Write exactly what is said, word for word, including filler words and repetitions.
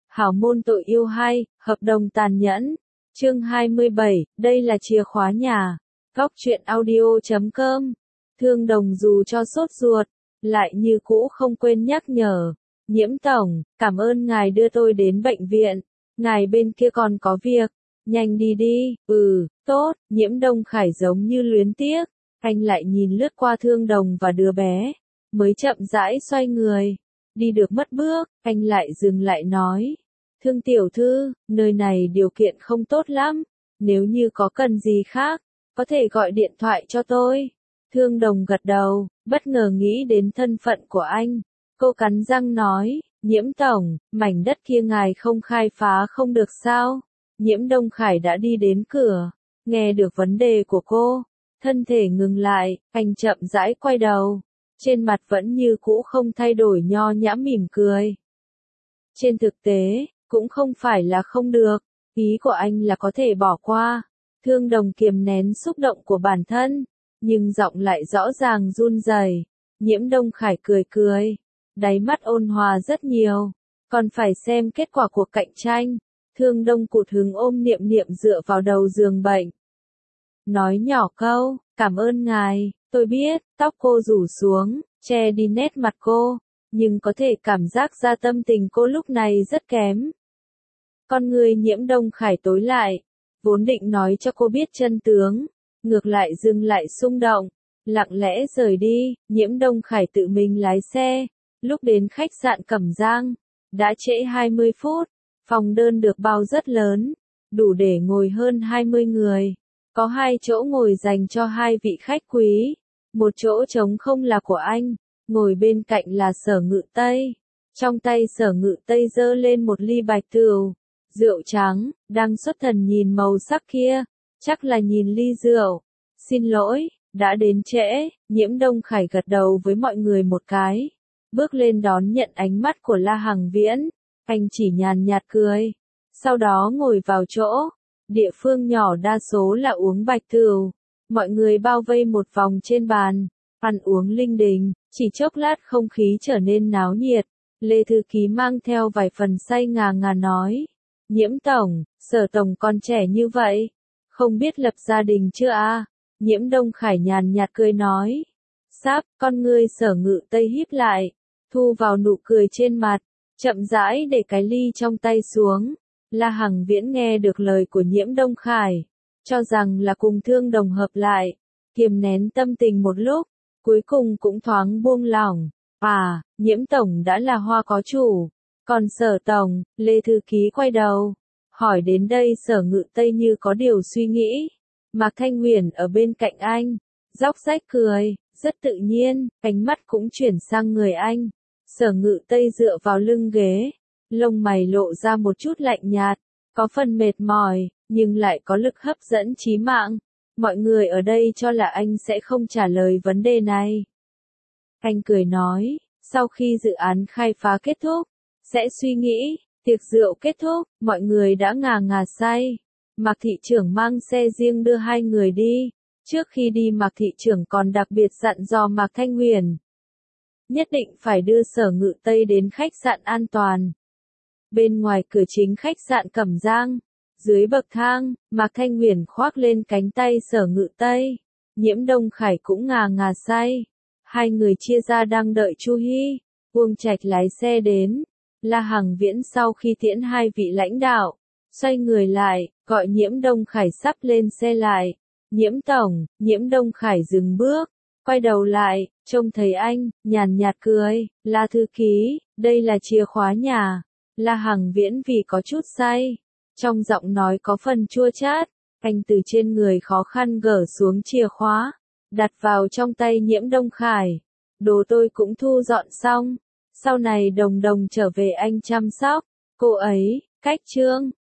Hảo môn tội yêu hay, hợp đồng tàn nhẫn. Chương hai mươi bảy, đây là chìa khóa nhà. Góc truyện audio chấm com. Thương Đồng dù cho sốt ruột, lại như cũ không quên nhắc nhở. Nhiễm tổng, cảm ơn ngài đưa tôi đến bệnh viện. Ngài bên kia còn có việc. Nhanh đi đi, ừ, tốt. Nhiễm Đông Khải giống như luyến tiếc. Anh lại nhìn lướt qua Thương Đồng và đứa bé. Mới chậm rãi xoay người. Đi được mất bước, anh lại dừng lại nói. Thương tiểu thư, nơi này điều kiện không tốt lắm. Nếu như có cần gì khác, có thể gọi điện thoại cho tôi. Thương Đồng gật đầu, bất ngờ nghĩ đến thân phận của anh. Cô cắn răng nói, Nhiễm tổng, mảnh đất kia ngài không khai phá không được sao? Nhiễm Đông Khải đã đi đến cửa, nghe được vấn đề của cô. Thân thể ngừng lại, anh chậm rãi quay đầu. Trên mặt vẫn như cũ không thay đổi nho nhã mỉm cười. Trên thực tế, cũng không phải là không được, ý của anh là có thể bỏ qua. Thương Đồng kiềm nén xúc động của bản thân, nhưng giọng lại rõ ràng run rẩy. Nhiễm Đông Khải cười cười, đáy mắt ôn hòa rất nhiều, còn phải xem kết quả cuộc cạnh tranh. Thương Đông cụt hứng ôm Niệm Niệm dựa vào đầu giường bệnh. Nói nhỏ câu, cảm ơn ngài, tôi biết, tóc cô rủ xuống, che đi nét mặt cô, nhưng có thể cảm giác ra tâm tình cô lúc này rất kém. Con người Nhiễm Đông Khải tối lại, vốn định nói cho cô biết chân tướng, ngược lại dừng lại xung động, lặng lẽ rời đi. Nhiễm Đông Khải tự mình lái xe, lúc đến khách sạn Cẩm Giang, đã trễ hai mươi phút, phòng đơn được bao rất lớn, đủ để ngồi hơn hai mươi người, có hai chỗ ngồi dành cho hai vị khách quý, một chỗ trống không là của anh, ngồi bên cạnh là Sở Ngự Tây, trong tay Sở Ngự Tây giơ lên một ly bạch tửu. Rượu trắng, đang xuất thần nhìn màu sắc kia, chắc là nhìn ly rượu. Xin lỗi, đã đến trễ. Nhiễm Đông Khải gật đầu với mọi người một cái, bước lên đón nhận ánh mắt của La Hằng Viễn. Anh chỉ nhàn nhạt cười, sau đó ngồi vào chỗ. Địa phương nhỏ đa số là uống bạch tửu, mọi người bao vây một vòng trên bàn, ăn uống linh đình, chỉ chốc lát không khí trở nên náo nhiệt. Lê Thư Ký mang theo vài phần say ngà ngà nói. Nhiễm tổng, Sở tổng còn trẻ như vậy, không biết lập gia đình chưa a? Nhiễm Đông Khải nhàn nhạt cười nói. Sắp, con ngươi Sở Ngự Tây híp lại, thu vào nụ cười trên mặt, chậm rãi để cái ly trong tay xuống. La Hằng Viễn nghe được lời của Nhiễm Đông Khải, cho rằng là cùng Thương Đồng hợp lại, kiềm nén tâm tình một lúc, cuối cùng cũng thoáng buông lỏng. À, Nhiễm tổng đã là hoa có chủ. Còn Sở tổng, Lê Thư Ký quay đầu, hỏi đến đây. Sở Ngự Tây như có điều suy nghĩ. Mạc Thanh Huyền ở bên cạnh anh, róc rách cười, rất tự nhiên, ánh mắt cũng chuyển sang người anh. Sở Ngự Tây dựa vào lưng ghế, lông mày lộ ra một chút lạnh nhạt, có phần mệt mỏi, nhưng lại có lực hấp dẫn chí mạng. Mọi người ở đây cho là anh sẽ không trả lời vấn đề này. Anh cười nói, sau khi dự án khai phá kết thúc, sẽ suy nghĩ. Tiệc rượu kết thúc, mọi người đã ngà ngà say. Mạc thị trưởng mang xe riêng đưa hai người đi. Trước khi đi Mạc thị trưởng còn đặc biệt dặn dò Mạc Thanh Huyền, nhất định phải đưa Sở Ngự Tây đến khách sạn an toàn. Bên ngoài cửa chính khách sạn Cẩm Giang, dưới bậc thang, Mạc Thanh Huyền khoác lên cánh tay Sở Ngự Tây. Nhiễm Đông Khải cũng ngà ngà say. Hai người chia ra đang đợi Chu Hy, Uông Trạch lái xe đến. La Hằng Viễn sau khi tiễn hai vị lãnh đạo, xoay người lại, gọi Nhiễm Đông Khải sắp lên xe lại. Nhiễm tổng, Nhiễm Đông Khải dừng bước, quay đầu lại, trông thấy anh, nhàn nhạt cười. La Thư Ký, đây là chìa khóa nhà. La Hằng Viễn vì có chút say, trong giọng nói có phần chua chát, anh từ trên người khó khăn gỡ xuống chìa khóa, đặt vào trong tay Nhiễm Đông Khải. Đồ tôi cũng thu dọn xong. Sau này Đồng Đồng trở về anh chăm sóc, cô ấy, cách chương.